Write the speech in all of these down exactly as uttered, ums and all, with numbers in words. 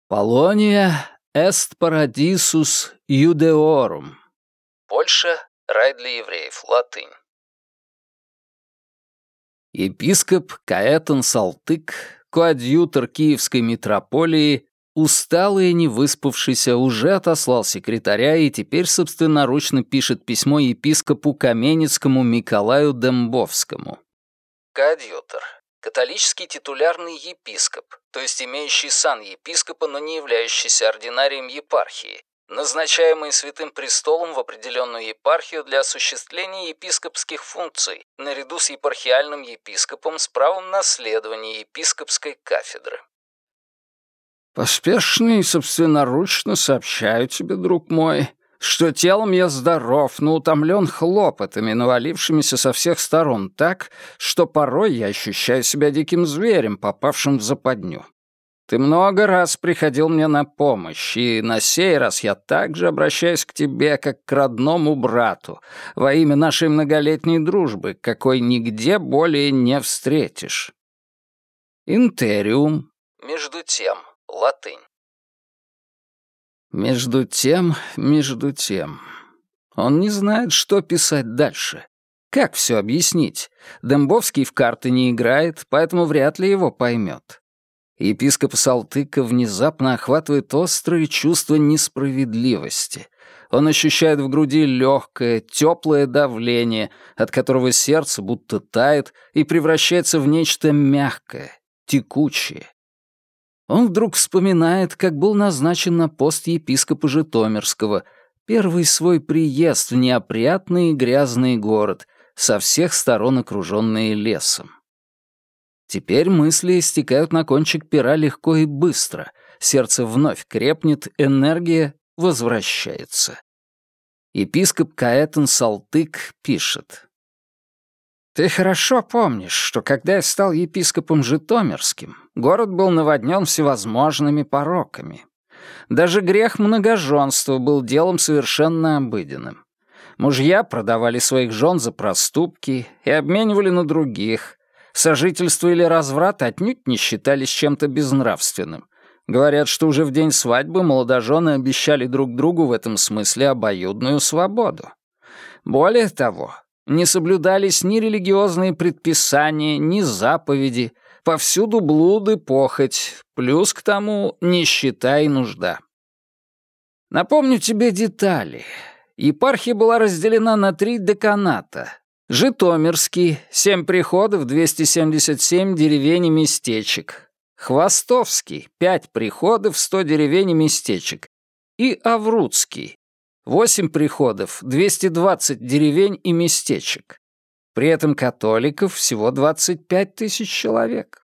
Полония est paradisus Iudeorum. Польша — рай для евреев, латынь. Епископ Каэтан Салтык, коадьютор Киевской митрополии, усталый и невыспавшийся, уже отослал секретаря и теперь собственноручно пишет письмо епископу Каменецкому Миколаю Дембовскому. Коадьютор. Католический титулярный епископ, то есть имеющий сан епископа, но не являющийся ординарием епархии, назначаемый Святым Престолом в определенную епархию для осуществления епископских функций, наряду с епархиальным епископом с правом наследования епископской кафедры. «Поспешно и собственноручно сообщаю тебе, друг мой, что телом я здоров, но утомлен хлопотами, навалившимися со всех сторон так, что порой я ощущаю себя диким зверем, попавшим в западню. Ты много раз приходил мне на помощь, и на сей раз я также обращаюсь к тебе, как к родному брату, во имя нашей многолетней дружбы, какой нигде более не встретишь. Интериум. Между тем. Латынь. Между тем, между тем. Он не знает, что писать дальше. Как все объяснить? Дембовский в карты не играет, поэтому вряд ли его поймет. Епископ Салтыка внезапно охватывает острое чувство несправедливости. Он ощущает в груди легкое, теплое давление, от которого сердце будто тает и превращается в нечто мягкое, текучее. Он вдруг вспоминает, как был назначен на пост епископа Житомирского, первый свой приезд в неопрятный и грязный город, со всех сторон окруженный лесом. Теперь мысли стекают на кончик пера легко и быстро, сердце вновь крепнет, энергия возвращается. Епископ Каэтан Салтык пишет. «Ты хорошо помнишь, что когда я стал епископом Житомирским, город был наводнен всевозможными пороками. Даже грех многоженства был делом совершенно обыденным. Мужья продавали своих жен за проступки и обменивали на других. Сожительство или разврат отнюдь не считались чем-то безнравственным. Говорят, что уже в день свадьбы молодожены обещали друг другу в этом смысле обоюдную свободу. Более того, не соблюдались ни религиозные предписания, ни заповеди, повсюду блуды, похоть, плюс к тому нищета и нужда. Напомню тебе детали. Епархия была разделена на три деканата. Житомирский — семь приходов, двести семьдесят семь деревень и местечек. Хвостовский — пять приходов, сто деревень и местечек. И Аврудский — восемь приходов, двести двадцать деревень и местечек. При этом католиков всего двадцать пять тысяч человек.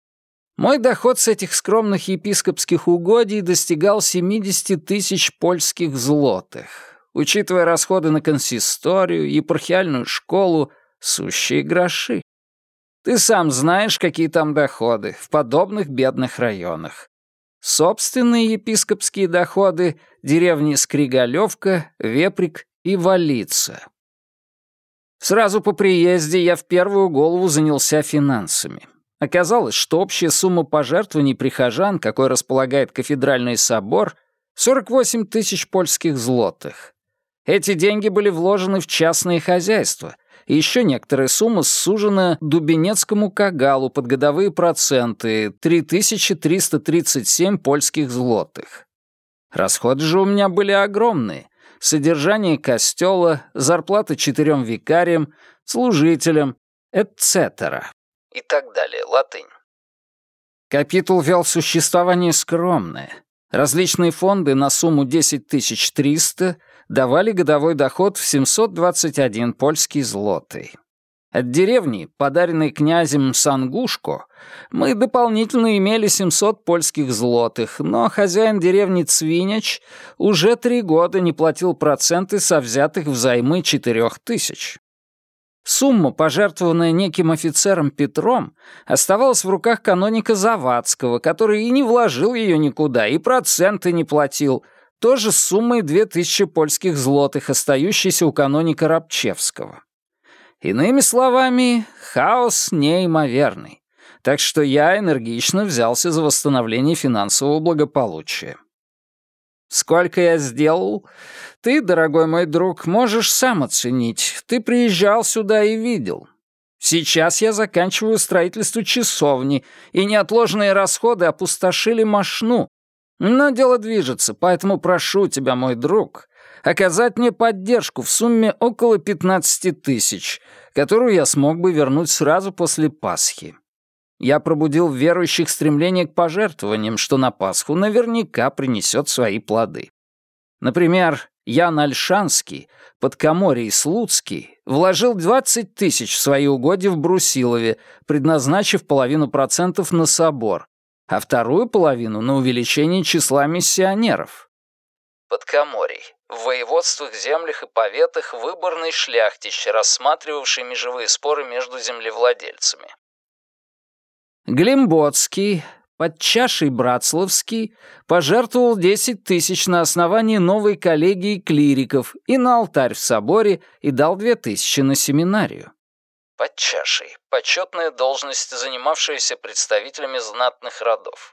Мой доход с этих скромных епископских угодий достигал семьдесят тысяч польских злотых. Учитывая расходы на консисторию, епархиальную школу, сущие гроши. Ты сам знаешь, какие там доходы в подобных бедных районах. Собственные епископские доходы — деревни Скригалевка, Веприк и Валица. Сразу по приезде я в первую голову занялся финансами. Оказалось, что общая сумма пожертвований прихожан, какой располагает кафедральный собор, сорок восемь тысяч польских злотых. Эти деньги были вложены в частные хозяйства, и еще некоторая сумма сужена Дубенецкому кагалу под годовые проценты — три тысячи триста тридцать семь польских злотых. Расходы же у меня были огромные. Содержание костела, зарплата четырем викариям, служителям, et cetera. И так далее, латынь. Капитул вел существование скромное. Различные фонды на сумму десять тысяч триста давали годовой доход в семьсот двадцать один польский злотый. От деревни, подаренной князем Сангушко, мы дополнительно имели семьсот польских злотых, но хозяин деревни Цвиняч уже три года не платил проценты со взятых взаймы четырех тысяч. Сумма, пожертвованная неким офицером Петром, оставалась в руках каноника Завадского, который и не вложил ее никуда, и проценты не платил, тоже с суммой две тысячи польских злотых, остающейся у каноника Рабчевского. Иными словами, хаос неимоверный. Так что я энергично взялся за восстановление финансового благополучия. Сколько я сделал, ты, дорогой мой друг, можешь сам оценить. Ты приезжал сюда и видел. Сейчас я заканчиваю строительство часовни, и неотложные расходы опустошили мошну. Но дело движется, поэтому прошу тебя, мой друг, оказать мне поддержку в сумме около пятнадцати тысяч, которую я смог бы вернуть сразу после Пасхи. Я пробудил в верующих стремление к пожертвованиям, что на Пасху наверняка принесет свои плоды. Например, Ян Ольшанский, Подкоморье Слуцкий, вложил двадцать тысяч в свои угодья в Брусилове, предназначив половину процентов на собор, а вторую половину на увеличение числа миссионеров. Подкоморий. В воеводствах, землях и поветах выборный шляхтич, рассматривавший межевые споры между землевладельцами. Глимботский, Подчаший Братславский, пожертвовал десять тысяч на основании новой коллегии клириков и на алтарь в соборе и дал две тысячи на семинарию. Подчаший — почетная должность, занимавшаяся представителями знатных родов.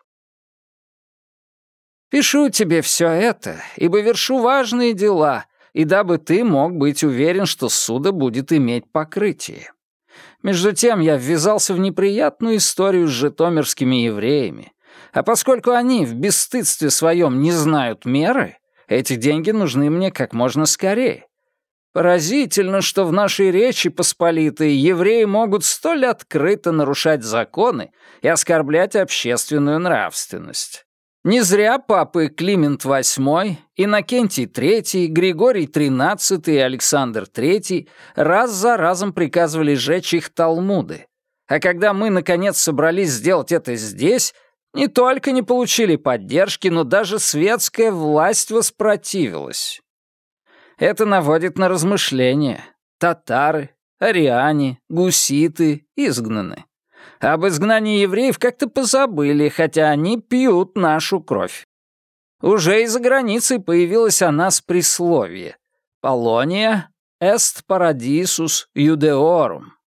Пишу тебе все это, ибо вершу важные дела, и дабы ты мог быть уверен, что ссуда будет иметь покрытие. Между тем я ввязался в неприятную историю с житомирскими евреями, а поскольку они в бесстыдстве своем не знают меры, эти деньги нужны мне как можно скорее. Поразительно, что в нашей Речи Посполитой евреи могут столь открыто нарушать законы и оскорблять общественную нравственность. Не зря папы Климент восьмой, Иннокентий третий, Григорий тринадцатый и Александр третий раз за разом приказывали сжечь их талмуды. А когда мы, наконец, собрались сделать это здесь, не только не получили поддержки, но даже светская власть воспротивилась. Это наводит на размышления. Татары, ариане, гуситы изгнаны. Об изгнании евреев как-то позабыли, хотя они пьют нашу кровь. Уже и за границей появилось о нас присловие «Полония est paradиsus Iudeorum».